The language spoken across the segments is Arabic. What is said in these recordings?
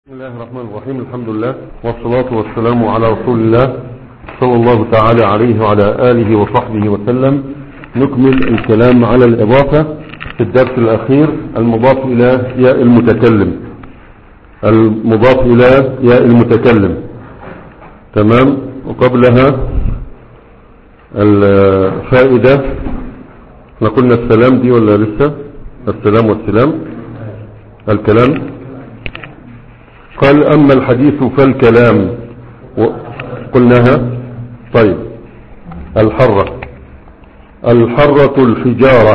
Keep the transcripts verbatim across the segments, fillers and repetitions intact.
بسم الله الرحمن الرحيم. الحمد لله والصلاة والسلام على رسول الله صلى الله تعالى عليه وعلى آله وصحبه وسلم. نكمل الكلام على الإضافة في الدرس الأخير المضاف إلى ياء المتكلم المضاف إلى ياء المتكلم تمام. وقبلها الفائدة احنا قلنا السلام دي ولا لسه؟ السلام والسلام الكلام. قال أما الحديث فالكلام قلناها. طيب الحرة الحرة الحجارة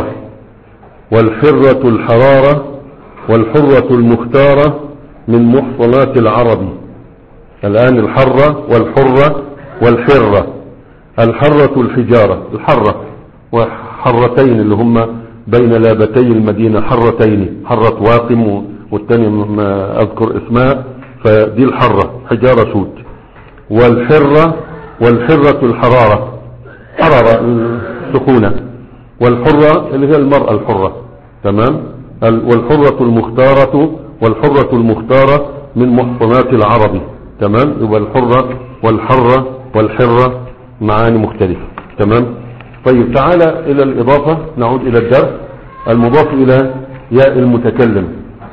والحرة الحرارة والحرة المختارة من محصنات العرب. الآن الحرة والحرة والحرة. الحرة الحجارة الحرة وحرتين اللي هم بين لابتي المدينة حرتين، حرة واقم والتاني ما أذكر اسمها، فدي الحرة حجارة سود. والحرة والحرة الحرارة حرارة سخونة، والحرة اللي هي المرأة الحرة تمام. والحرة المختارة والحرة المختارة من محصنات العرب تمام. يبقى الحرة والحرة والحرة معاني مختلفة تمام. طيب تعالى إلى الإضافة، نعود إلى الدرس. المضاف إلى ياء المتكلم.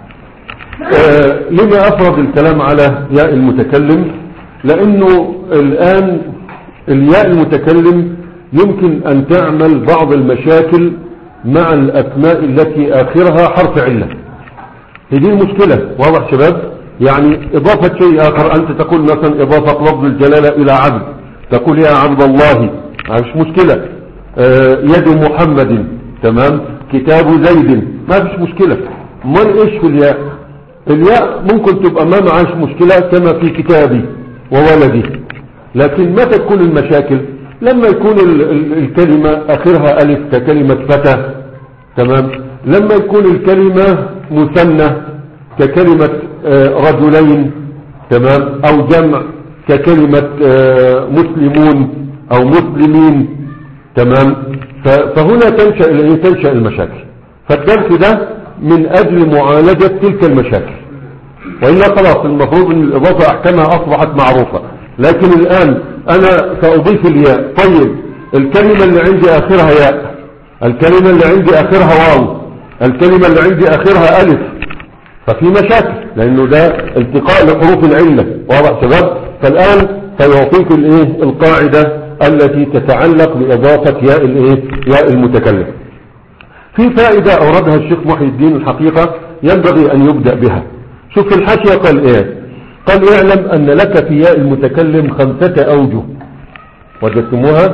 آه لما أفرض الكلام على ياء المتكلم؟ لأنه الآن الياء المتكلم يمكن أن تعمل بعض المشاكل مع الأسماء التي آخرها حرف علة. هذه المشكلة، واضح شباب؟ يعني إضافة شيء آخر، أنت تقول مثلا إضافة لفظ الجلالة إلى عبد، تقول يا عبد الله، مش مشكلة. آه يد محمد تمام، كتاب زيد، ما فيش مشكلة. امال ايش في الياء؟ الياء ممكن تبقى ما معاش مشكلة كما في كتابي وولدي، لكن متى تكون المشاكل؟ لما يكون ال ال الكلمة اخرها الف ككلمة فتى تمام، لما يكون الكلمة مثنى ككلمة آه رجلين تمام، او جمع ككلمة آه مسلمون او مسلمين تمام. فهنا تنشأ تنشأ المشاكل. فالدرس ده من اجل معالجة تلك المشاكل، وإلا خلاص المفروض ان الاضافة احكامها اصبحت معروفة. لكن الان انا ساضيف الياء. طيب الكلمة اللي عندي اخرها ياء، الكلمة اللي عندي اخرها واو، الكلمة اللي عندي اخرها الف، ففي مشاكل لانه ده التقاء لحروف العلة، واضح شباب؟ فالان سيعطيك الايه القاعدة التي تتعلق بإضافة ياء الايه ياء المتكلم. في فائدة أوردها الشيخ محي الدين الحقيقة ينبغي أن يبدأ بها. شوف في الحاشية قال إيه؟ قال اعلم أن لك في ياء المتكلم خمسة أوجه. وجدتموها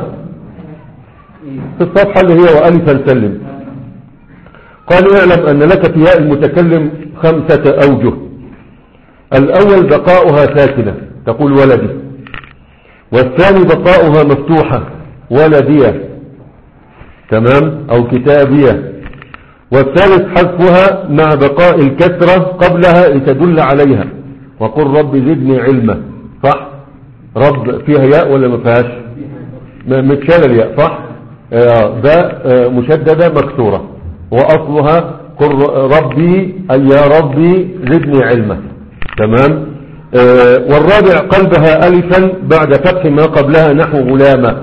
في الصفحة اللي هي وألفا سلم. قال اعلم أن لك في ياء المتكلم خمسة أوجه. الأول بقاؤها ساكنة، تقول ولدي. والثاني بقاؤها مفتوحة، ولدية تمام، او كتابية. والثالث حذفها مع بقاء الكسرة قبلها لتدل عليها. وقل رب زدني علما، صح؟ رب فيها ياء ولا ما فيهاش؟ متشال الياء، صح؟ آه ده آه مشددة مكسورة، واصلها قل ربي اي يا ربي زدني علما تمام. آه والرابع قلبها الفا بعد فتح ما قبلها نحو غلامة،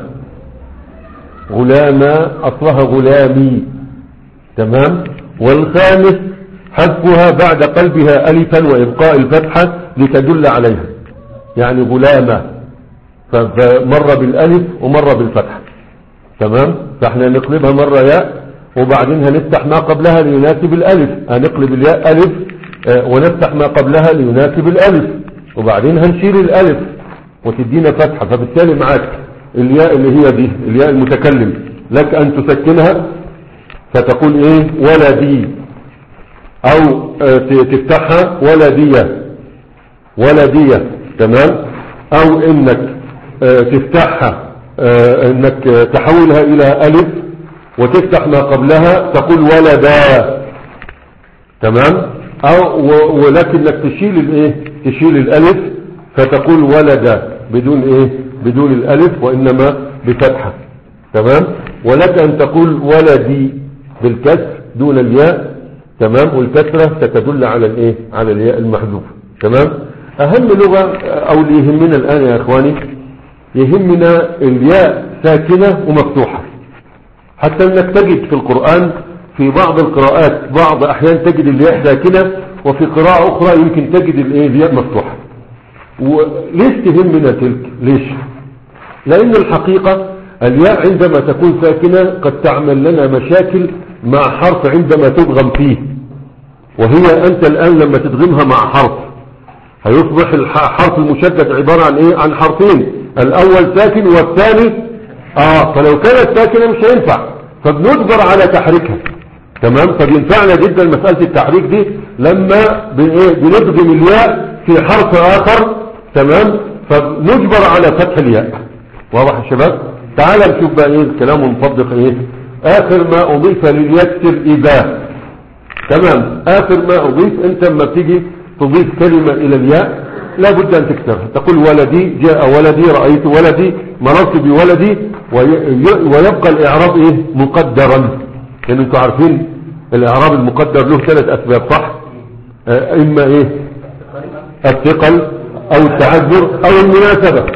غلامة أصلها غلامي تمام. والخامس حذفها بعد قلبها ألفا وإبقاء الفتحة لتدل عليها، يعني غلامة فمر بالألف ومر بالفتحة تمام. فاحنا نقلبها مرة ياء وبعدين هنفتح ما قبلها ليناسب الألف، هنقلب الياء ألف ونفتح ما قبلها ليناسب الألف، وبعدين هنشيل الألف وتدينا فتحة. فبالتالي معاك الياء اللي هي دي الياء المتكلم لك أن تسكنها فتقول ايه ولدي، او اه تفتحها ولدية ولدية تمام، او انك اه تفتحها اه انك تحولها الى الف وتفتح ما قبلها تقول ولدا تمام، او ولكنك تشيل الايه تشيل الالف فتقول ولدا بدون ايه بدون الالف وانما بفتحة تمام. ولك ان تقول ولدي بالكسر دون الياء تمام، والكسرة ستدل على الايه على الياء المحذوفة تمام. اهم لغة او اللي يهمنا الان يا اخواني، يهمنا الياء ساكنة ومفتوحة. حتى انك تجد في القرآن في بعض القراءات بعض احيان تجد الياء ساكنة، وفي قراءة اخرى يمكن تجد الياء مفتوحة. وليش تهمنا تلك؟ ليش؟ لان الحقيقة الياء عندما تكون ساكنة قد تعمل لنا مشاكل مع حرف عندما تدغم فيه. وهي انت الان لما تدغمها مع حرف هيصبح الحرف المشدد عبارة عن ايه؟ عن حرفين، الاول ساكن والثاني اه فلو كانت ساكنة مش هينفع، فبنجبر على تحريكها. تمام. فبينفعنا جدا مسألة التحريك دي لما بندغم الياء في حرف اخر. تمام. فبنجبر على فتح الياء. واضح يا شباب؟ تعال نشوف بقى ايه الكلام ونطبق ايه اخر ما اضيف لليكسر اذا. تمام. اخر ما اضيف، انت لما بتيجي تضيف كلمة الى الياء لابد ان تكسرها. تقول ولدي، جاء ولدي، رأيت ولدي، مررت بولدي، ويبقى الاعراب ايه؟ مقدرا. لان يعني انتوا عارفين الاعراب المقدر له ثلاث اسباب، صح؟ اه اما ايه؟ الثقل او التعذر او المناسبة.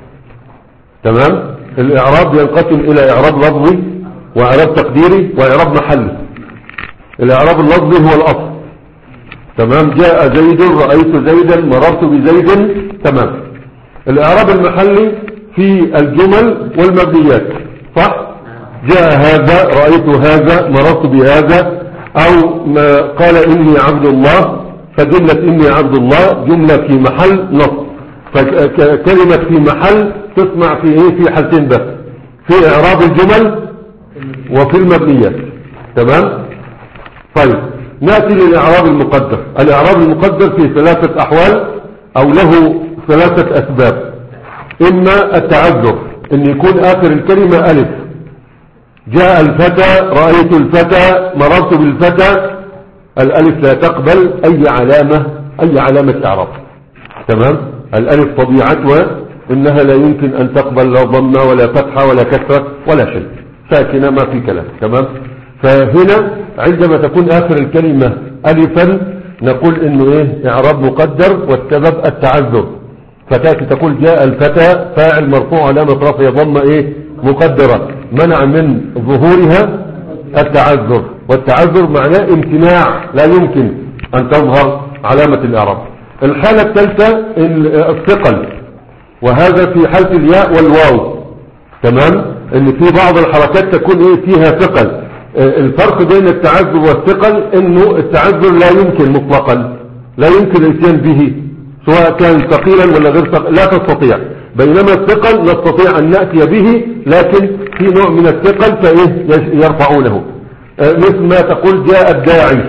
تمام. الاعراب ينقسم الى اعراب لفظي واعراب تقديري واعراب محلي. الاعراب اللفظي هو الاصل. تمام. جاء زيد، رأيت زيدا، مررت بزيد. تمام. الاعراب المحلي في الجمل والمبنيات، صح؟ جاء هذا، رأيت هذا، مررت بهذا. او ما قال اني عبد الله، فجملة اني عبد الله جملة في محل نصب. فكلمة في محل تسمع في ايه؟ في حالتين بس، في اعراب الجمل وفي المبنيات. تمام. طيب نأتي للإعراب المقدر. الإعراب المقدر في ثلاثة أحوال أو له ثلاثة أسباب. إما التعذر، إن يكون آخر الكلمة ألف. جاء الفتى، رأيت الفتى، مررت بالفتى. الألف لا تقبل أي علامة أي علامة إعراب. تمام. الألف طبيعتها إنها لا يمكن أن تقبل لا ضمة ولا فتحة ولا كسرة ولا شيء، ساكنة ما في كلام. تمام. فهنا عندما تكون آخر الكلمة ألفا نقول إنه إيه؟ إعراب مقدر، والسبب التعذر. فتاتي تقول جاء الفتى، فاعل مرفوع علامة رفعه ضمة إيه؟ مقدرة، منع من ظهورها التعذر. والتعذر معناه امتناع، لا يمكن أن تظهر علامة الإعراب. الحالة الثالثة الثقل، وهذا في حالة الياء والواو. تمام. إن في بعض الحركات تكون إيه؟ فيها ثقل. الفرق بين التعذر والثقل انه التعذر لا يمكن مطلقا، لا يمكن الاتيان به سواء كان ثقيلا ولا غير ثقيل، لا تستطيع. بينما الثقل نستطيع ان نأتي به، لكن في نوع من الثقل فايه يرفعونه. مثل ما تقول جاء الداعي،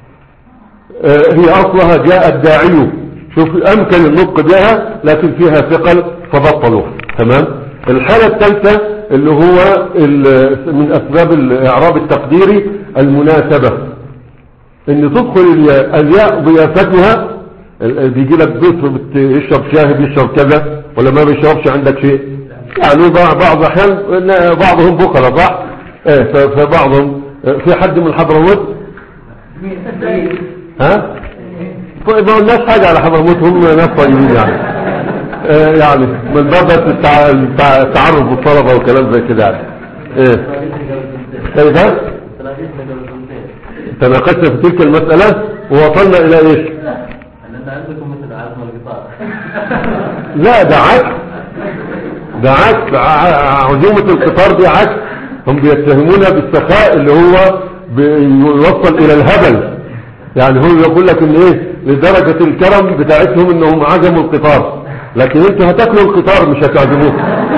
هي اصلها جاء الداعي، شوف امكن النطق بها لكن فيها ثقل فبطلوه. تمام. الحالة الثالثة اللي هو من اسباب الاعراب التقديري المناسبة، ان تدخل الياء, الياء ضيافتها. بيجي لك ضيف يشرب شاي، بيشرب كذا ولا ما بيشربش، عندك شيء يعني بعض احيان بعضهم بخلة، صح؟ ايه. فبعضهم في حد من حضرموت ها طيب ما قلناش حاجة على حضرموت، هم ناس طيبين يعني. آه يعني من باب التعرف بالطلبة وكلام زي كده يعني. ايه طيب ها تناقشنا في تلك المسألة ووصلنا الى ايش؟ لا ده عكس، ده عكس. عزومة القطار دي عكس. هم بيتهمونا بالسخاء اللي هو بيوصل الى الهبل. يعني هو يقول لك ان ايه لدرجة الكرم بتاعتهم انهم عزموا القطار، لكن انتوا هتاكلوا القطار مش هتعزموه.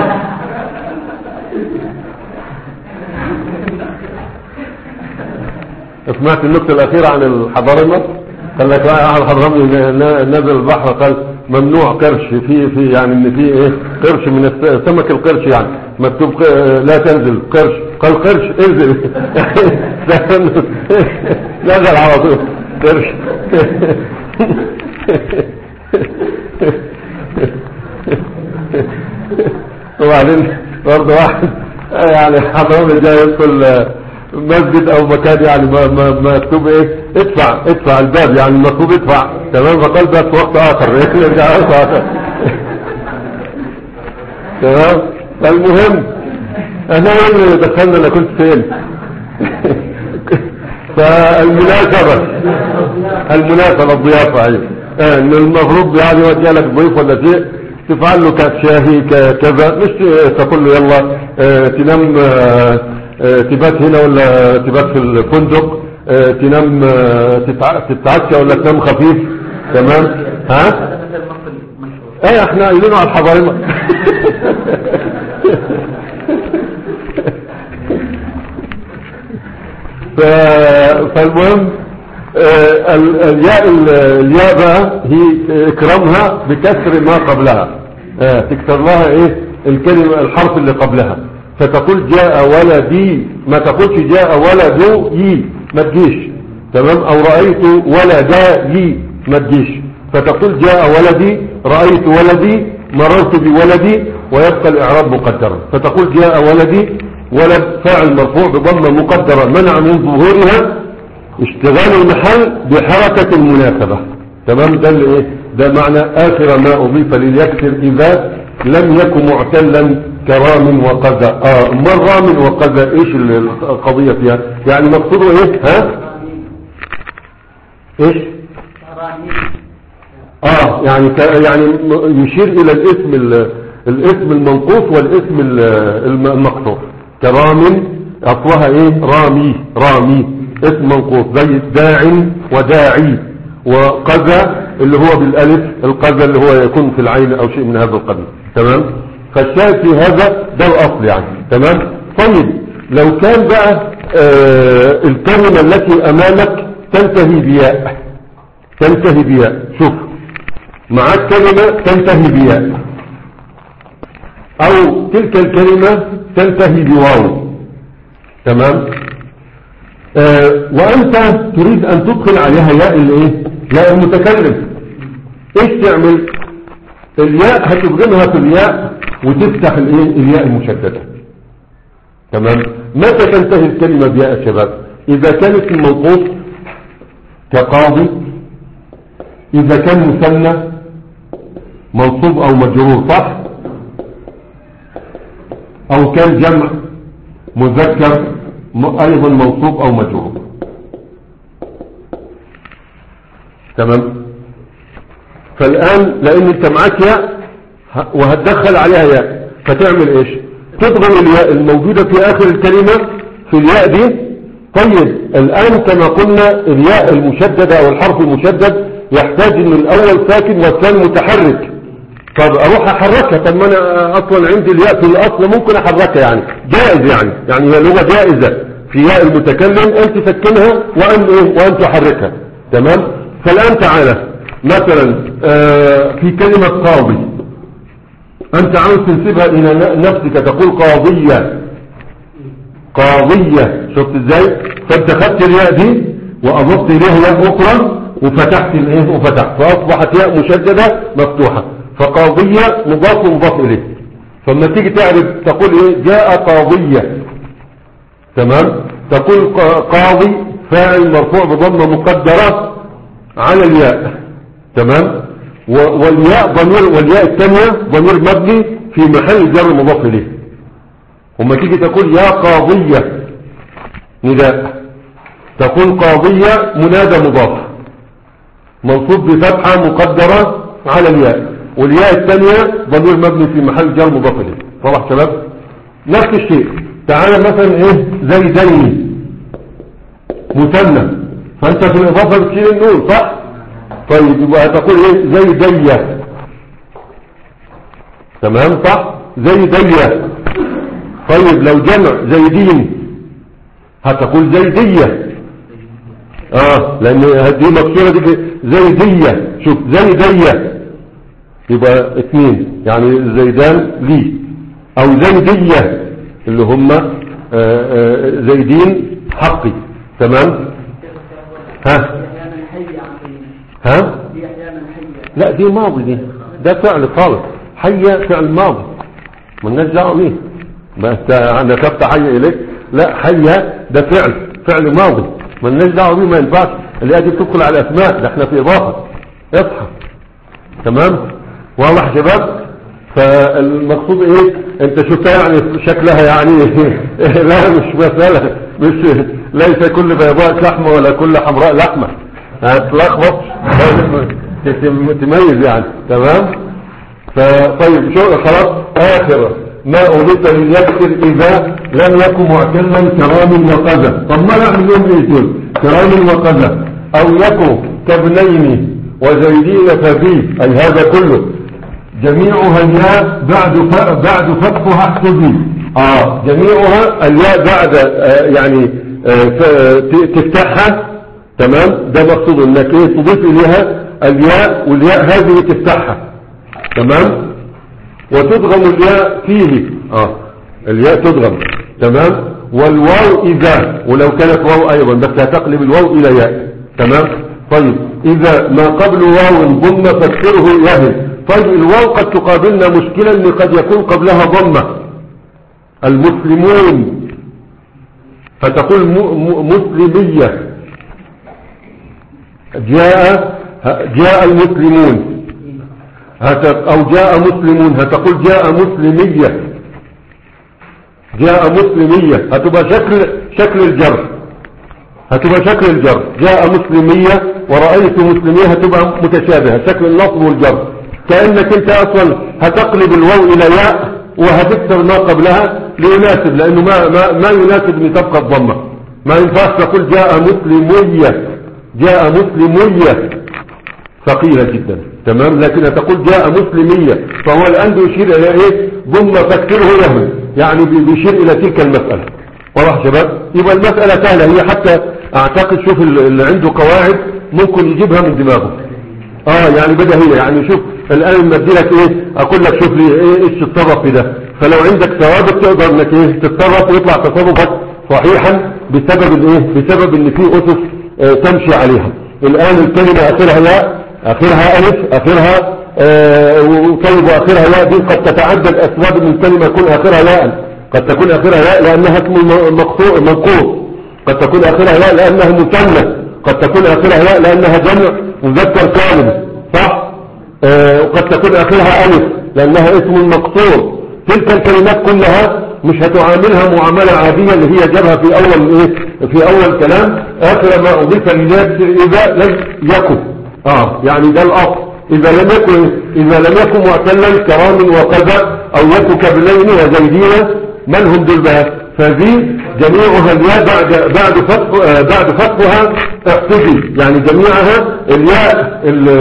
سمعت النكتة الاخيرة عن الحضارمة؟ قال لك واحد الحضارمة نزل البحر قال ممنوع قرش في في يعني ان في ايه قرش من سمك القرش، يعني مكتوب لا تنزل قرش، قال قرش انزل. نزل على طول قرش. وبعدين برضه واحد يعني حضرمة جاي يدخل مسجد او مكان يعني ما ما ما مكتوب ايه ادفع ادفع الباب يعني مكتوب ادفع تمام، فقال بس في وقت اخر يرجع وقت اخر تمام. فالمهم انا اللي دخلنا انا كنت فين فالمناسبة المناسبة الضيافة ايوه ان المفروض يعني يودي لك ضيف ولا شيء تفعل له كاس شاهي كذا، مش تقول له يلا اه تنام اه اه تبات هنا ولا تبات في الفندق، اه تنام اه تتعشى ولا تنام خفيف تمام. ها ايه احنا قايلينه على الحضارمة فالمهم آه الياء الياء بقى هي اكرمها بكسر ما قبلها، آه تكسر لها ايه الكلمة الحرف اللي قبلها، فتقول جاء ولدي، ما تقولش جاء ولدي ما تجيش تمام، او رأيت ولدي ما تجيش، فتقول جاء ولدي رأيت ولدي مررت بولدي، ويبقى الاعراب مقدرا، فتقول جاء ولدي ولد فاعل مرفوع بضمه مقدره منع من ظهورها اشتغال المحل بحركة المناسبة تمام. ده اللي ايه ده معنى اخر ما اضيف لليكسر اذا لم يكن معتلا كرام وقذا. اه امال رام وقذا ايش القضية فيها يعني مقصوده ايه ها ايش اه يعني يعني يشير الى الاسم الاسم المنقوص والاسم المقصور. كرام اصلها ايه رامي رامي اسم منقوص زي داع وداعي، وقذا اللي هو بالالف القذا اللي هو يكون في العين او شيء من هذا القبيل تمام. فالشاهد في هذا ده الاصل يعني تمام. طيب لو كان بقى آه الكلمة التي امامك تنتهي بياء تنتهي بياء شوف معك كلمة تنتهي بياء او تلك الكلمة تنتهي بواو تمام. آه وانت تريد ان تدخل عليها ياء الايه ياء المتكلم، ايش تعمل؟ الياء هتبغمها في الياء وتفتح الايه الياء المشددة تمام. متى تنتهي الكلمة بياء يا شباب؟ اذا كانت المنقوص كقاضي، اذا كان مثنى منصوب او مجرور صح، او كان جمع مذكر ايضا منصوب او مجرور تمام. فالان لان انت معاك ياء وهتدخل عليها ياء فتعمل ايش؟ تضغم الياء الموجودة في اخر الكلمة في الياء دي. طيب الان كما قلنا الياء المشددة او الحرف المشدد يحتاج ان الاول ساكن والثاني متحرك، طب اروح احركها؟ طب ما انا اصلا عندي الياء في الاصل ممكن احركها يعني جائز يعني يعني هي لغة جائزة في ياء المتكلم ان تسكنها وان ايه وان تحركها تمام. فالان تعالى مثلا آه في كلمة قاضي انت عاوز تنسبها الى نفسك تقول قاضية قاضية، شفت ازاي؟ فانت خدت الياء دي واضفت اليها ياء اخرى وفتحت الايه وفتحت فاصبحت ياء مشددة مفتوحة، فقاضية مضاف ومضاف اليه. فلما تيجي تعرف تقول ايه جاء قاضية تمام، تقول قاضي فاعل مرفوع بضمه مقدرة على الياء تمام، والياء ضمير والياء الثانية ضمير مبني في محل جر مضاف اليه. وما تيجي تقول يا قاضية نداء، تقول قاضية منادى مضاف منصوب بفتحة مقدرة على الياء، والياء الثانية ضمير مبني في محل جر مضاف اليه. صح شباب؟ نفس الشيء. تعالى مثلا ايه زيدين مثنى، فانت في الاضافة بتشيل النون صح؟ طيب يبقى تقول ايه زيدية تمام صح؟ زيدية. طيب لو جمع زيدين هتقول زيدية اه لان دي مكسورة دي زيدية. شوف زيدية يبقى اثنين يعني زيدان لي، او زيدية اللي هم آآ آآ زيدين حقي تمام. ها ها لا دي ماضي، دي ده فعل خالص. حي فعل ماضي مالناش دعوه بيه، بس انا كتبت حي اليك لا حية ده فعل فعل ماضي مالناش دعوه بيه، ما ينفعش الياء دي بتدخل على الاسماء، ده احنا في اضافه. اصحى. تمام واضح يا شباب؟ فالمقصود ايه؟ انت شفتها يعني شكلها يعني لا مش مسألة، مش ليس كل بيضاء لحمة ولا كل حمراء لحمة، هتلخبط تميز يعني. تمام. فطيب شو خلاص اخر ما أضيف لليكسر إذا لم يكن معتلا كرام وقذا. طب ما نعمل لهم ايه دول؟ كرام وقذا او يكن كابنين وزيدين فبي، اي هذا كله جميعها الياء بعد بعد فتحها احتذي. اه جميعها الياء بعد آه يعني آه تفتحها. تمام. ده مقصود انك ايه تضيف اليها الياء، والياء هذه تفتحها. تمام. وتدغم الياء فيه. اه الياء تدغم. تمام. والواو اذا، ولو كانت واو ايضا بس هتقلب الواو الى ياء. تمام. طيب اذا ما قبل واو ضم فاكسره يهل. طيب الواو قد تقابلنا مشكلة ان قد يكون قبلها ضمة. المسلمون فتقول مسلمية. جاء جاء المسلمون او جاء مسلمون هتقول جاء مسلمية. جاء مسلمية هتبقى شكل شكل الجر، هتبقى شكل الجر. جاء مسلمية ورأيت مسلمية هتبقى متشابهة شكل النصب والجر، كأنك انت اصلا هتقلب الواو الى ياء وهتكسر ما قبلها ليناسب، لانه ما, ما, ما يناسب ان تبقى الضمة. ما ينفعش تقول جاء مسلمية. جاء مسلمية ثقيلة جدا. تمام. لكن تقول جاء مسلمية، فهو الان بيشير الى ايه؟ ضم فاكسره يهمل، يعني بيشير الى تلك المسألة. واضح شباب؟ يبقى المسألة سهلة هي، حتى اعتقد شوف اللي عنده قواعد ممكن يجيبها من دماغه. اه يعني بديهية. يعني شوف الان مدي لك ايه، اقول لك شوف لي ايه ايش تتصرف في ده، فلو عندك ثوابت تقدر انك ايه تتصرف ويطلع تصرفك صحيحا بسبب الايه، بسبب ان في اسس اه تمشي عليها. الان الكلمة اخرها ياء، اخرها الف، اخرها اه وطيب واخرها ياء، دي قد تتعدد اسباب ان الكلمة يكون اخرها ياء. قد تكون اخرها ياء لانها اسم مقصور منقوص، قد تكون اخرها ياء لانها مثنى، قد تكون اخرها ياء لانها جمع مذكر سالم، صح؟ آه وقد تكون اخرها الف لانها اسم مقصور. تلك الكلمات كلها مش هتعاملها معاملة عادية اللي هي جابها في اول ايه، في اول كلام اخر ما اضيف لليكسر اذا لم يكن. اه يعني ده الاصل. اذا لم يكن اذا لم يكن معتلا كرام وكذا او يكن كابنين وزيدين، من هم دول بقى؟ فذي جميعها الياء بعد بعد فتح بعد فتحها احتجي، يعني جميعها الياء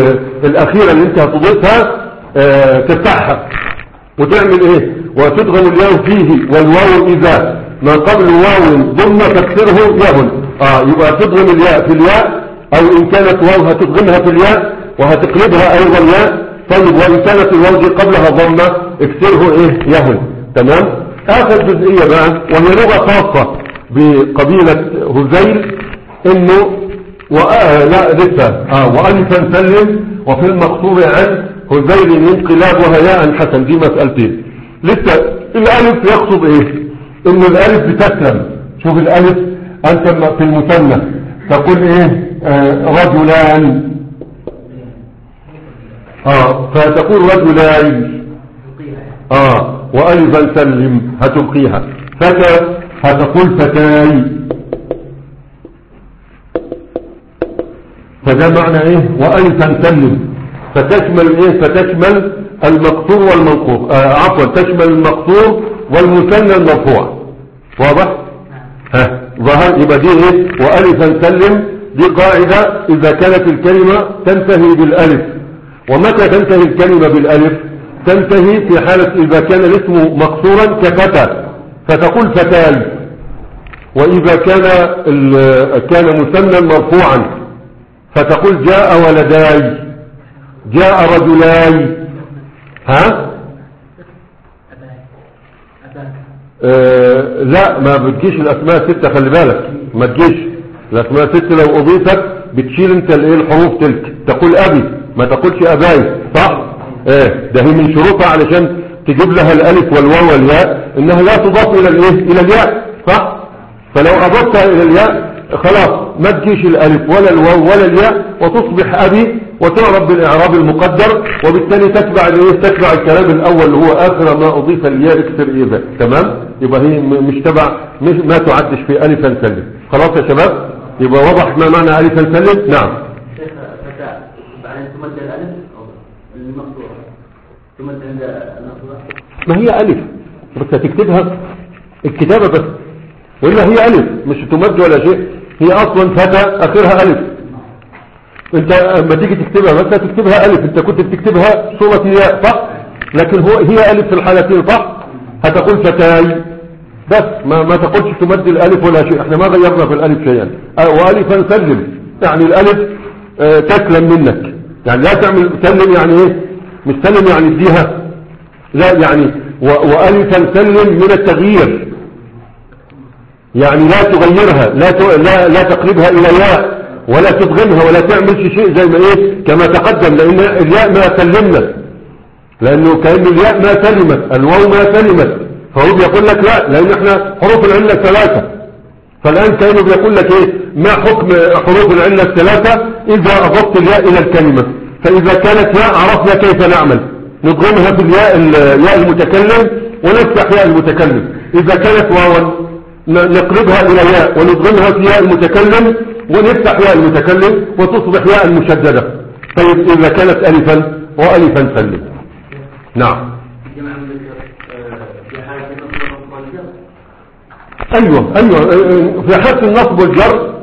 الاخيره اللي انت هتضيفها اه تفتحها وتعمل ايه؟ وتدغم الياء فيه والواو اذا ما قبل واو ضم تكسره يهن. اه يبقى تدغم الياء في الياء، او ان كانت واو هتدغمها في الياء وهتقلبها ايضا ياء. طيب وان كانت الواو دي قبلها ضمه اكسره ايه؟ يهن. تمام. اخر جزئية بقى وهي لغة خاصة بقبيلة هذيل، انه وآه لا لسه اه وألفا سلم وفي المقصور عن هذيل انقلابها ياء حسن. دي مسألتين لسه. الالف يقصد ايه؟ انه الالف بتسلم. شوف الالف انت في المثنى تقول ايه؟ آه رجلان. اه فتقول رجلان. اه وألفا سلم هتبقيها. فتى هتقول فتاي. فده معنى ايه؟ وألفا سلم. فتشمل ايه؟ فتشمل المقصور والمنقوص. آه عفوا تشمل المقصور والمثنى المرفوع. واضح؟ ها ظهر. يبقى دي ايه؟ وألفا سلم دي قاعدة اذا كانت الكلمة تنتهي بالالف. ومتى تنتهي الكلمة بالالف؟ تنتهي في حالة إذا كان الاسم مقصورا كفتى فتقول فتاي، وإذا كان كان مثنى مرفوعا فتقول جاء ولداي، جاء رجلاي. ها آه لا ما بتجيش الأسماء ستة، خلي بالك ما تجيش الأسماء ستة. لو أضيفت بتشيل انت الايه الحروف تلك، تقول أبي ما تقولش أباي، صح؟ ايه ده هي من شروطها علشان تجيب لها الالف والواو والياء انها لا تضاف الى الايه الى الياء، صح؟ فلو اضفتها الى الياء خلاص ما تجيش الالف ولا الواو ولا الياء وتصبح ابي وتعرب بالاعراب المقدر، وبالتالي تتبع الايه تتبع الكلام الاول اللي هو اخر ما اضيف الياء اكسر اذا. تمام؟ يبقى هي مش تبع مش ما تعدش في الفا سلم. خلاص يا شباب؟ يبقى وضح ما معنى الفا سلم. نعم. شيخ فتاة بعدين تمد الالف المقصوره تمد عند المقصوره. ما هي الف بس هتكتبها الكتابه بس، وإلا هي ألف مش تمد ولا شيء، هي أصلا فتى آخرها ألف. أنت لما تيجي تكتبها بس هتكتبها ألف، أنت كنت بتكتبها صورة ياء صح؟ لكن هو هي ألف في الحالتين صح؟ هتقول فتاي بس، ما ما تقولش تمد الألف ولا شيء، احنا ما غيرنا في الألف شيئا. وألفا سلم يعني الألف اه تسلم منك، يعني لا تعمل سلم يعني إيه؟ مش سلم يعني اديها، لا يعني وألفا سلم من التغيير، يعني لا تغيرها، لا لا لا تقلبها الى ياء ولا تدغمها ولا تعمل شيء زي ما ايه كما تقدم، لان الياء ما سلمنا، لانه كأن الياء ما سلمت، الواو ما سلمت، فهو بيقول لك لا، لان احنا حروف العله ثلاثه. فالان كأنه بيقول لك ايه ما حكم حروف العله الثلاثه اذا اضفت الياء الى الكلمه. فاذا كانت ياء عرفنا كيف نعمل، نضغمها في الياء الياء المتكلم ونفتح ياء المتكلم. اذا كانت واوا نقلبها الى ياء وندغمها في ياء المتكلم ونفتح ياء المتكلم وتصبح ياء المشددة. طيب اذا كانت الفا والفا سلم. نعم. ايوه ايوه في حالة النصب والجر.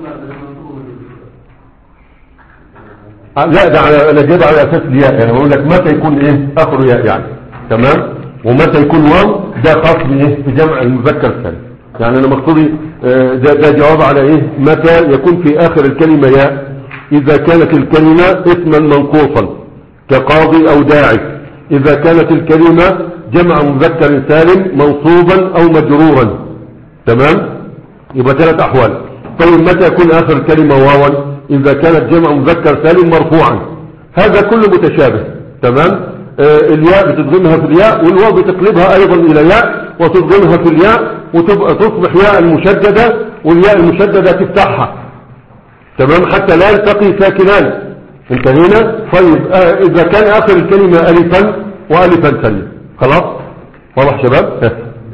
لا ده على انا جايب على اساس الياء، يعني بقول لك متى يكون ايه اخر ياء يعني. تمام؟ ومتى يكون واو ده خاص بايه بجمع المذكر السالم. يعني انا مقصودي ده, ده جواب على ايه متى يكون في اخر الكلمة ياء. اذا كانت الكلمة اسما منقوصا كقاضي او داعي، اذا كانت الكلمة جمع مذكر سالم منصوبا او مجرورا. تمام؟ يبقى ثلاث احوال. طيب متى يكون اخر الكلمة واوا؟ اذا كانت جمع مذكر سالم مرفوعا. هذا كله متشابه. تمام؟ آه الياء بتضغمها في الياء، والواو بتقلبها ايضا الى ياء وتضغمها في الياء وتبقى تصبح ياء المشددة، والياء المشددة تفتحها. تمام؟ حتى لا يلتقي ساكنان. انتهينا؟ طيب آه اذا كان اخر الكلمة الفا والفا سلم. خلاص؟ واضح شباب؟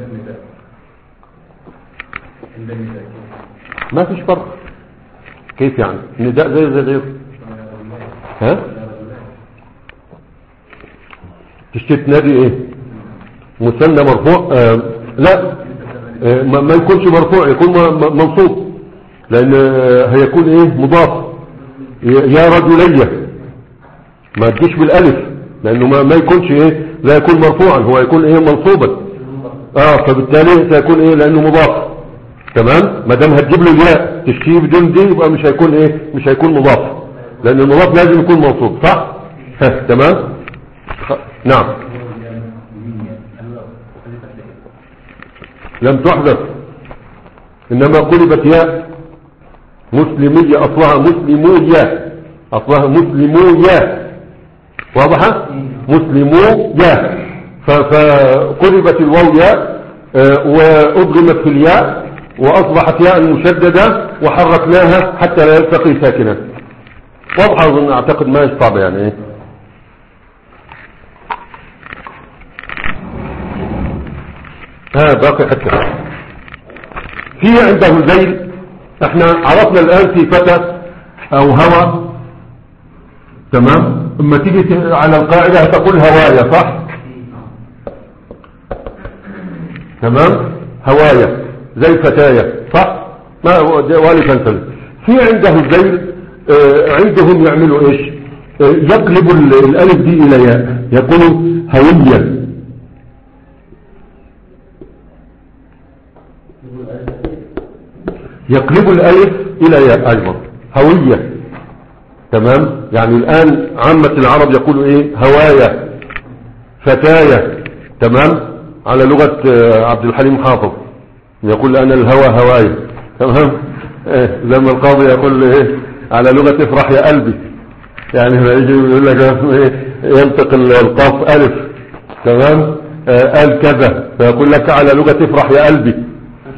ما فيش فرق. كيف يعني النداء زي زي غيره؟ ها تشتي تنادي ايه مثنى مرفوع؟ آه لا آه ما يكونش مرفوع، يكون منصوب، لان آه هيكون ايه مضاف. يا رجلية ما تجيش بالالف، لانه ما, ما يكونش ايه لا يكون مرفوعا، هو يكون ايه منصوبا. اه فبالتالي سيكون ايه لانه مضاف. تمام؟ ما دام هتجيب له الياء تشتيه بدون دي يبقى مش هيكون ايه مش هيكون مضاف، لان المضاف لازم يكون منصوب صح. تمام. نعم. لم تحذف، انما قلبت ياء مسلمية، اصلها مسلموية، اصلها مسلموية. واضحة؟ مسلموية. فقلبت الواو ياء وأضغمت في الياء وأصبحت ياء مشددة وحركناها حتى لا يلتقي ساكنا. واضحة أظن، أعتقد ما يصعب يعني إيه. ها باقي حتى في عنده زيل. احنا عرفنا الآن في فتى أو هوى. تمام؟ اما تيجي على القاعدة هتقول هوايا صح؟ تمام؟ هوايا زي فتايا صح؟ ما والفا سلم. في عنده الزيل آه عندهم يعملوا ايش؟ آه يقلبوا الالف دي الى ياء، يقولوا هوية. يقلبوا الالف الى ياء ايضا هوية. تمام؟ يعني الان عامة العرب يقولوا ايه هوايا فتايا. تمام؟ على لغة عبد الحليم حافظ يقول أنا الهوى هواي. تمام؟ إيه لما القاضي يقول إيه على لغة افرح يا قلبي، يعني يجي يقول لك إيه ينطق القاف ألف. تمام؟ آه قال كذا فيقول لك على لغة افرح يا قلبي.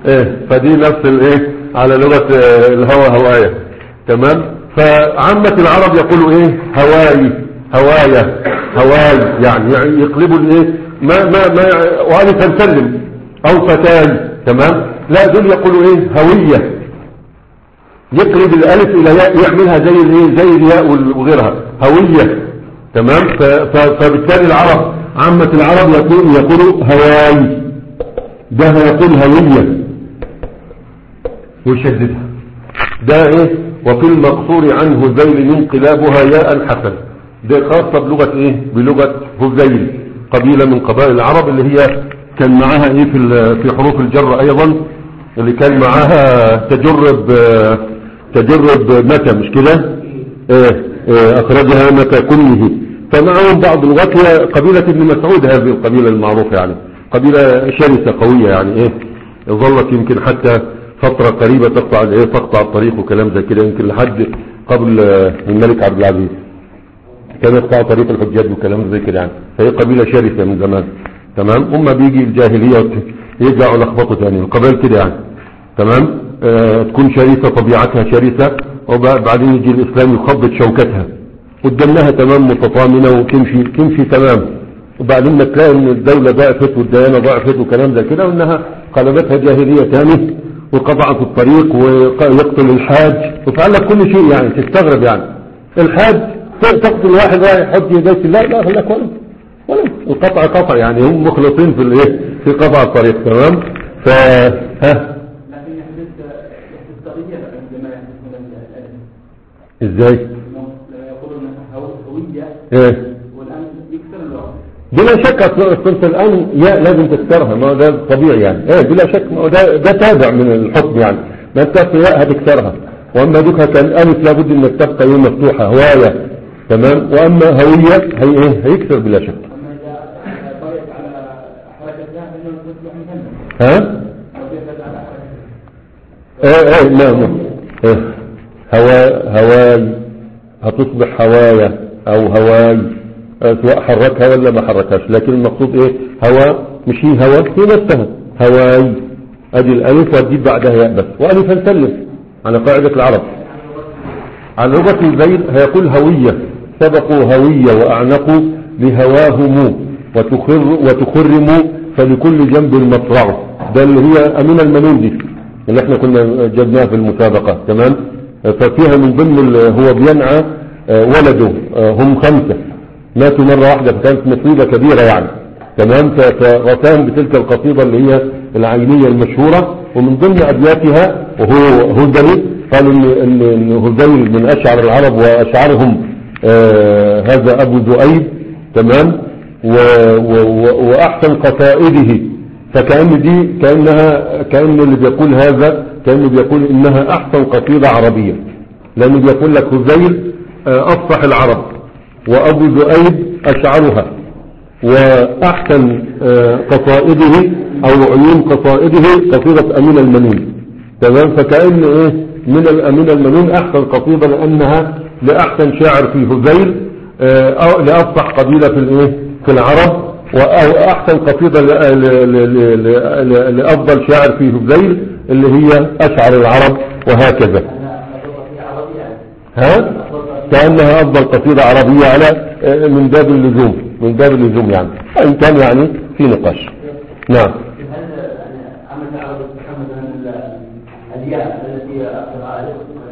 ايه فدي نفس الايه على لغة اه الهوى هواية. تمام. فعامة العرب يقولوا ايه هواي هوايا هواي، يعني, يعني يقلبوا الايه ما ما ما والفا سلم او فتاي. تمام. لا دول يقولوا ايه هوية، يقلب الالف الى ياء يعملها زي الايه زي الياء وغيرها هوية. تمام. فبالتالي العرب عامة العرب يقول يقولوا هواي، ده يقول هوية ويشددها. ده ايه وفي المقصور عن هذيل انقلابها ياء حسن، ده خاصة بلغة ايه بلغة هذيل، قبيلة من قبائل العرب اللي هي كان معاها ايه في في حروف الجر ايضا، اللي كان معاها تجرب تجرب متى مش كده ايه, إيه اخرجها متى كله. فمعهم بعض اللغات. هي قبيلة ابن مسعود هذه القبيلة المعروفة، يعني قبيلة شرسة قوية، يعني ايه ظلت يمكن حتى فترة قريبة تقطع الايه تقطع الطريق وكلام زي كده، يمكن لحد قبل الملك عبد العزيز كان يقطع طريق الحجاج وكلام زي كده يعني. فهي قبيلة شرسة من زمان. تمام. هم بيجي الجاهلية يرجعوا لخبطوا ثاني القبائل كده يعني. تمام. آه تكون شرسة طبيعتها شرسة، وبعدين يجي الاسلام يخبط شوكتها قدامها تمام متطامنة وتمشي تمشي تمام، وبعدين ما تلاقي ان الدولة ضعفت والديانة ضعفت وكلام زي كده، وانها قلبتها جاهلية ثاني وقطعت الطريق ويقتل الحاج وفعلت كل شيء. يعني تستغرب يعني الحاج تقتل واحد رايح يحط يديك، لا لا خلاك ولا ولا القطع قطع، يعني هم مخلصين في الايه في قطع الطريق. تمام. ف ها ازاي ايه بلا شك اصلا الان ياء لازم تكسرها، ما ده طبيعي يعني. ايه بلا شك ده ده تابع من الحكم يعني، ما انت ياء هتكسرها. واما دوكها كان الف لابد انك تبقى يوم مفتوحه هوايه. تمام. واما هويه هي ايه هيكسر بلا شك. ها ايه ايه لا ايه هوا هواي هتصبح هوايا او هواي، سواء حركها ولا ما حركهاش، لكن المقصود ايه هوا مش هي هوا هي نفسها هواي. ادي الالف وتجيب بعدها ياء بس، والف نسلم على قاعدة العرب. على لغة الزيد هيقول هوية، سبقوا هوية واعنقوا بهواهم وتخر وتخرموا فلكل جنب مطرعه. ده اللي هي امين المنون دي اللي احنا كنا جبناها في المسابقة. تمام. ففيها من ضمن هو بينعى ولده، هم خمسة ماتوا مرة واحدة، فكانت مصيبة كبيرة يعني. تمام. فغسان بتلك القصيدة اللي هي العينية المشهورة، ومن ضمن أبياتها وهو هذيل قال ان ان هذيل من أشعر العرب وأشعرهم آه هذا أبو ذؤيب. تمام. وأحسن قصائده، فكأن دي كأنها كأن اللي بيقول هذا كأنه بيقول إنها أحسن قصيدة عربية، لأنه بيقول لك هذيل آه أفصح العرب، وأبو ذؤيب أشعرها، وأحسن قصائده أو عيون قصائده قصيدة أمين المنون. تمام. فكأن إيه من الأمين المنون أحسن قصيدة لأنها لأحسن شاعر في هذيل، أو لأفصح قبيلة في الإيه في العرب، وأحسن قصيدة لأفضل شاعر في هذيل اللي هي أشعر العرب، وهكذا. ها كأنها أفضل قصيدة عربية على من باب اللزوم من باب اللزوم يعني، وإن كان يعني في نقاش. نعم. هل عمل العرب تحمل من الياء التي أخذها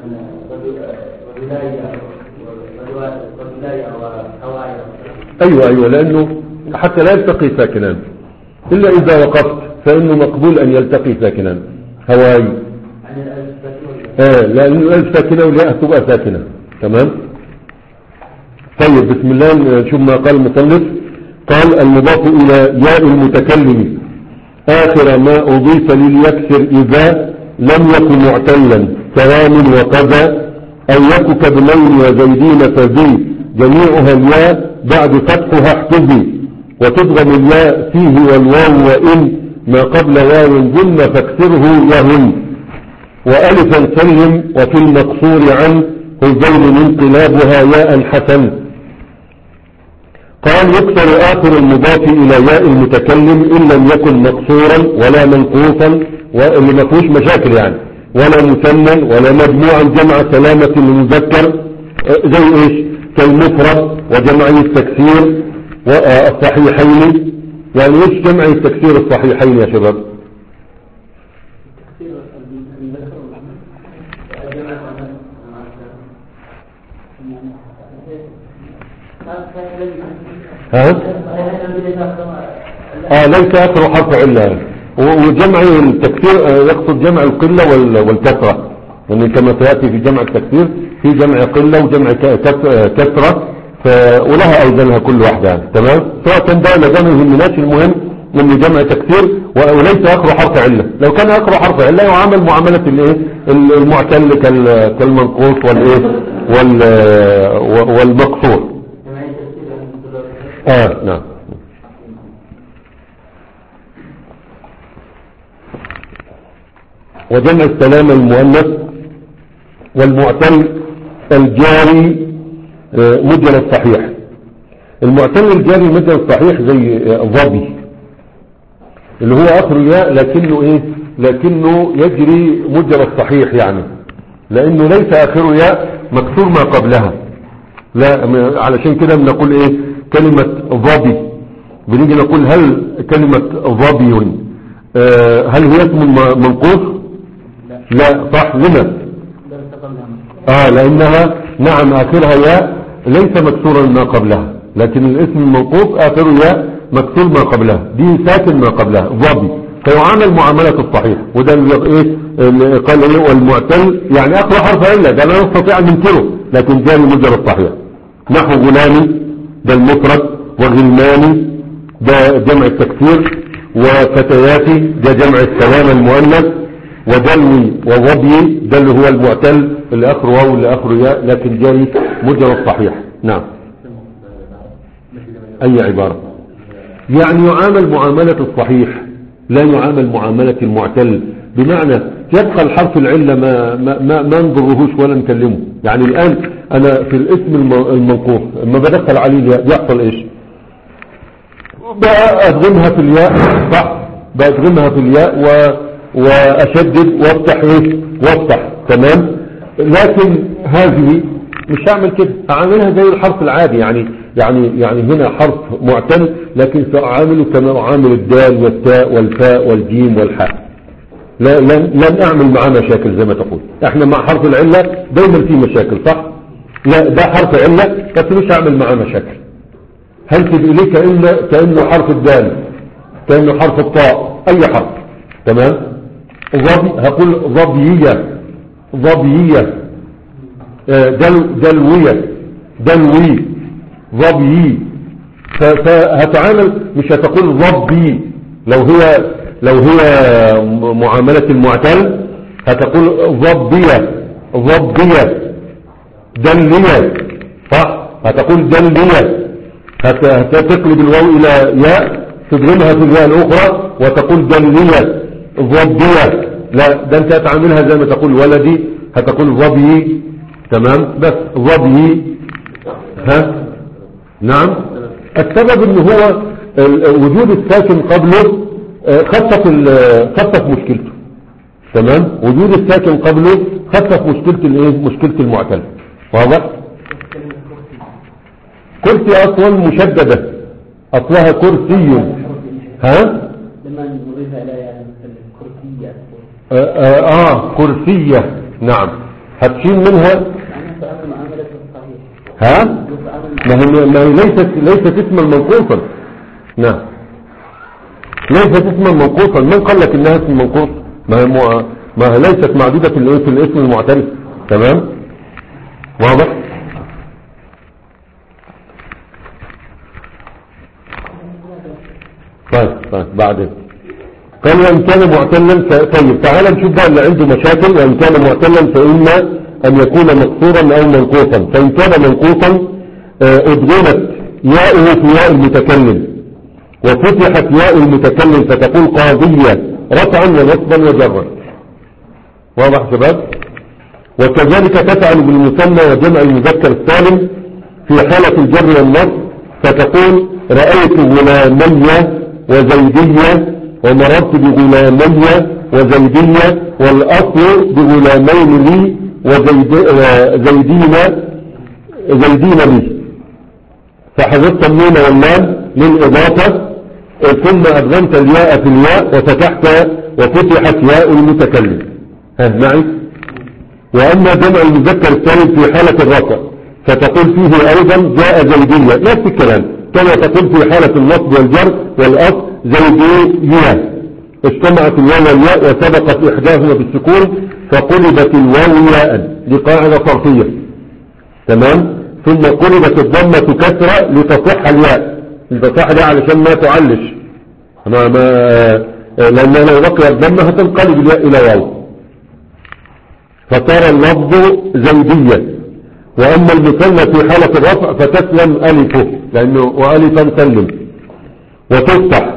والولاية وهواية؟ أيوة أيوة، لأنه حتى لا يلتقي ساكنان إلا إذا وقفت فإنه مقبول أن يلتقي ساكنان. هواي آه لأنه الألف ساكنة والياء تبقى ساكنة. تمام. طيب بسم الله نشوف ما قال المصنف. قال المضاف إلى ياء المتكلم آخر ما أضيف لليكسر إذا لم يكن معتلا كرام وكذا، أو يك كابنين وزيدين فذي جميعها الياء بعد فتحها احتذي، وتضغم الياء فيه والواو وإن ما قبل واو ظن فاكسره يهن، وألفا سلم وفي المقصور عن هذيل انقلابها ياء حسن. قال يكسر آخر المضاف إلى ياء المتكلم إن لم يكن مقصورا ولا منقوصا، واللي ما فيهوش مشاكل يعني، ولا مثنى ولا مجموعا جمع سلامة المذكر، زي ايش؟ كالمفرد وجمعي التكسير والصحيحين. يعني ايش جمعي التكسير الصحيحين يا شباب؟ ها؟ اه ليس اخر حرف علة. وجمع التكسير يقصد جمع القلة والكثرة، يعني كما سيأتي في جمع التكسير في جمع قلة وجمع كثرة، ولها أوزانها كل واحدة، تمام؟ سواء كان ده ولا ده ما يهمناش، المهم من جمع تكسير وليس آخر حرف علة. لو كان آخر حرف علة يعامل معاملة الايه المعتل كالمنقوص والايه والمقصور. اه نعم. وجمع السلام المؤنث والمعتل الجاري مجرى الصحيح. المعتل الجاري مجرى الصحيح زي ظبي اللي هو اخر ياء لكنه ايه لكنه يجري مجرى الصحيح، يعني لانه ليس اخر ياء مكسور ما قبلها. لا علشان كده بنقول ايه كلمة ظبي، بنيجي نقول هل كلمة ظبي آه هل هي اسم منقوص؟ لا صح. لما اه لانها نعم اخرها ياء ليس مكسورا ما قبلها، لكن الاسم المنقوص اخر ياء مكسور ما قبلها، دي ساكن ما قبلها ظبي، فيعامل معاملة الصحيح. وده ايه اللي قال ايه والمعتل يعني اخر حرف علة، ده لا نستطيع ان ننكره لكن جاري مجرى الصحيح. نحو غلامي ده المفرد، وغلماني ده جمع التكسير، وفتياتي ده جمع السلام المؤنث، ودلوي وظبي ده اللي هو المعتل اللي اخره واو اللي اخره ياء لكن جاري مجرى الصحيح. نعم. اي عبارة يعني يعامل معاملة الصحيح لا يعامل معاملة المعتل، بمعنى يبقى الحرف العلة ما, ما, ما, ما نضرهوش ولا نكلمه. يعني الان انا في الاسم المنقوص اما بدخل عليه الياء يحصل ايش؟ بأدغمها في الياء، صح؟ بأدغمها في الياء و واشدد وافتح ايه وافتح، تمام؟ لكن هذه مش هعمل كده، اعاملها زي الحرف العادي، يعني يعني يعني هنا حرف معتل لكن ساعامله كما اعامل الدال والتاء والفاء والجيم والحاء. لا لن, لن اعمل معاه مشاكل زي ما تقول. احنا مع حرف العلة دايما في مشاكل، صح؟ لا ده حرف علة بس مش هعمل معاه مشاكل. هنسب اليه كأنه كأنه حرف الدال، كأنه حرف الطاء، اي حرف، تمام؟ ظبي هقول ظبيية ظبيية دل دلوية دلوي ظبي، فهتعامل مش هتقول ظبي. لو هي لو هي معاملة المعتل هتقول ظبية ظبية دلية، صح؟ هتقول دلية، هتقلب الواو الى ياء تضربها في الياء الاخرى وتقول دلية ظبية. لا ده انت هتعاملها زي ما تقول ولدي هتقول ظبي، تمام؟ بس ظبي. ها نعم. السبب ان هو وجود الساكن قبله خفف خفف مشكلته، تمام؟ وجود الساكن قبله خفف مشكلة الايه مشكلة المعتل. واضح؟ كرسي اصلا مشددة اصلها كرسي. ها لما نضيف اليها الكرسية اه, آه كرسية، نعم. هتشيل منها ها ما هي ما هي ليست ليست اسما منقوصا. نعم ليست اسما منقوصا. من قال لك انها اسم منقوص؟ ما هي مو... ما هي ليست معدودة في الايه في الاسم المعتل، تمام؟ واضح؟ طيب طيب بعدين قال وإن كان معتلا ف... طيب تعالى نشوف بقى اللي عنده مشاكل. وإن كان معتلا فإما أن يكون مقصورا أو منقوصا. فإن كان منقوصا أدغمت ياؤه في ياء المتكلم وفتحت ياء المتكلم فتكون قاضية رفعا ونصبا وجرا. واضح شباب؟ وكذلك تفعل بالمثنى وجمع المذكر السالم في حالة الجر والنصب فتقول رأيت غلامية وزيدية ومررت بغلامية وزيدية والأصل بغلامين لي وزيدين زيدين لي، فحذفت النون واللام للإضافة ثم أدغمت الياء في الياء وفتحت وفتحت ياء المتكلم. ها معي؟ وأما جمع المذكر السالم في حالة الرفع فتقول فيه أيضا جاء زيدية، نفس الكلام كما تقول في حالة النصب والجر والأصل زيدية، اجتمعت الواو والياء وسبقت إحداهما بالسكون فقلبت الواو ياء، دي قاعدة صرفية تمام. ثم قلبت الضمة كسرة لتصح الياء، لتصح الياء علشان ما تعلش، ما ما لأنها لو بقي الضمة هتنقلب الياء إلى واو، فصار اللفظ زيدية. وأما المثنى في حالة الرفع فتسلم ألفه لأنه وألفا سلم وتفتح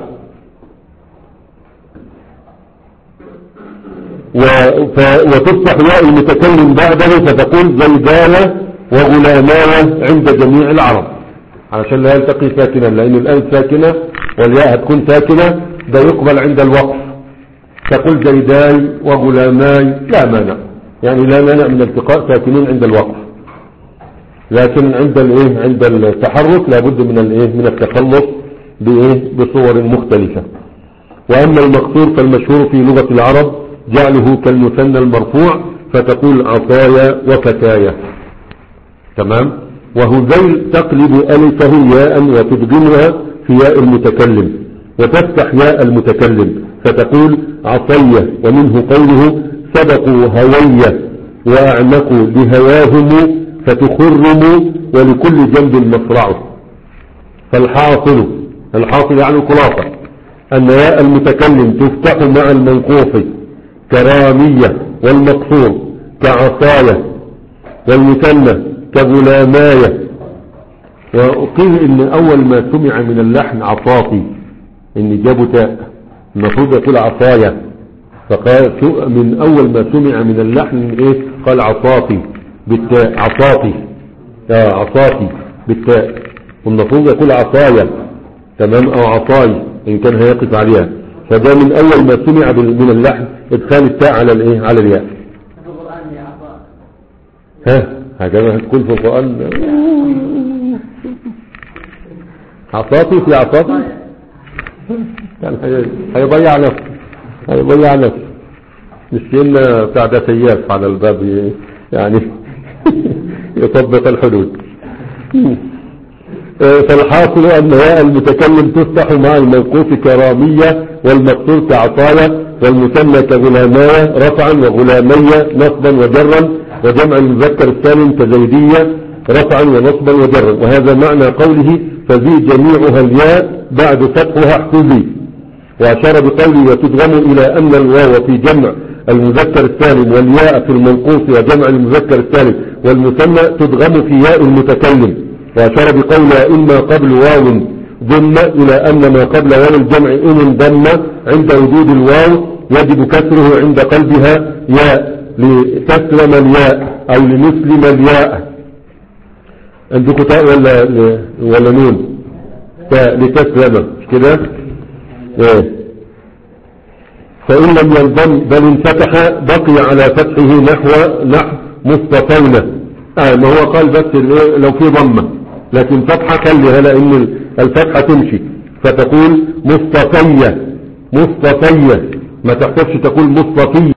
وتفتح ياء المتكلم بعده فتقول زيداية وغلاماية عند جميع العرب علشان لا يلتقي ساكنا، لأن الآن ساكنة والياء هتكون ساكنة، ده يقبل عند الوقف تقول زيداي وغلاماي لا مانع، يعني لا مانع من التقاء ساكنين عند الوقف، لكن عند الايه عند التحرك لابد من الايه من التخلص بايه بصور مختلفة. واما المقصور فالمشهور في لغة العرب جعله كالمثنى المرفوع فتقول عصايا وفتايا تمام. وهذيل تقلب ألفه ياء وتدغمها في ياء المتكلم وتفتح ياء المتكلم فتقول عصية، ومنه قوله سبقوا هوية وأعنقوا بهواهم فتخرموا ولكل جنب مصرعه. فالحاصل الحاصل يعني الخلاصة أن ياء المتكلم تفتح مع المنقوص كرامية والمقصور كعصاية والمثنى كغلاماية. وقيل إن أول ما سمع من اللحن عصاطي، إن جابوا تاء المفروض يقول عصاية، فقال من أول ما سمع من اللحن إيه قال عصاطي بالتاء عصاطي آه عصاطي بالتاء، والمفروض يقول عصايا تمام أو عصاي إن كان هيقف عليها، فده من أول ما سمع من اللحن إدخال التاء على الإيه على الياء. ها هكذا هتقول في القرآن عصاطي في عصاطي كان هيضيع نفسه هيضيع نفسه مسكين بتاع ده سياف على الباب يعني يطبق الحدود. فالحاصل أن ياء المتكلم تفتح مع الموقوف كرامية والمقصور كعصاية والمثنى كغلاماية رفعا وغلامية نصبا وجرا، وجمع المذكر السالم كزيدية رفعا ونصبا وجرا. وهذا معنى قوله فذي جميعها الياء بعد فتحها احفظي. وأشار بقوله وتدغم إلى أن الواو في جمع المذكر السالم والياء في المنقوص وجمع المذكر السالم والمثنى تدغم في ياء المتكلم. وأشار بقوله إما قبل واو ضم إلى أن ما قبل واو الجمع إن ضم عند وجود الواو يجب كسره عند قلبها ياء لتسلم الياء أو لنسلم الياء. عندكم تاء ولا ولا نون؟ تاء لتسلم مش كده؟ ايه فإن لم ينضم بل انفتح بقي على فتحه نحو نحو مصطفينا. آه ما هو قال بس لو في ضمة، لكن فتحة خليها لأن الفتحة تمشي فتقول مصطفية مصطفية، ما تحتاجش تقول مصطفية.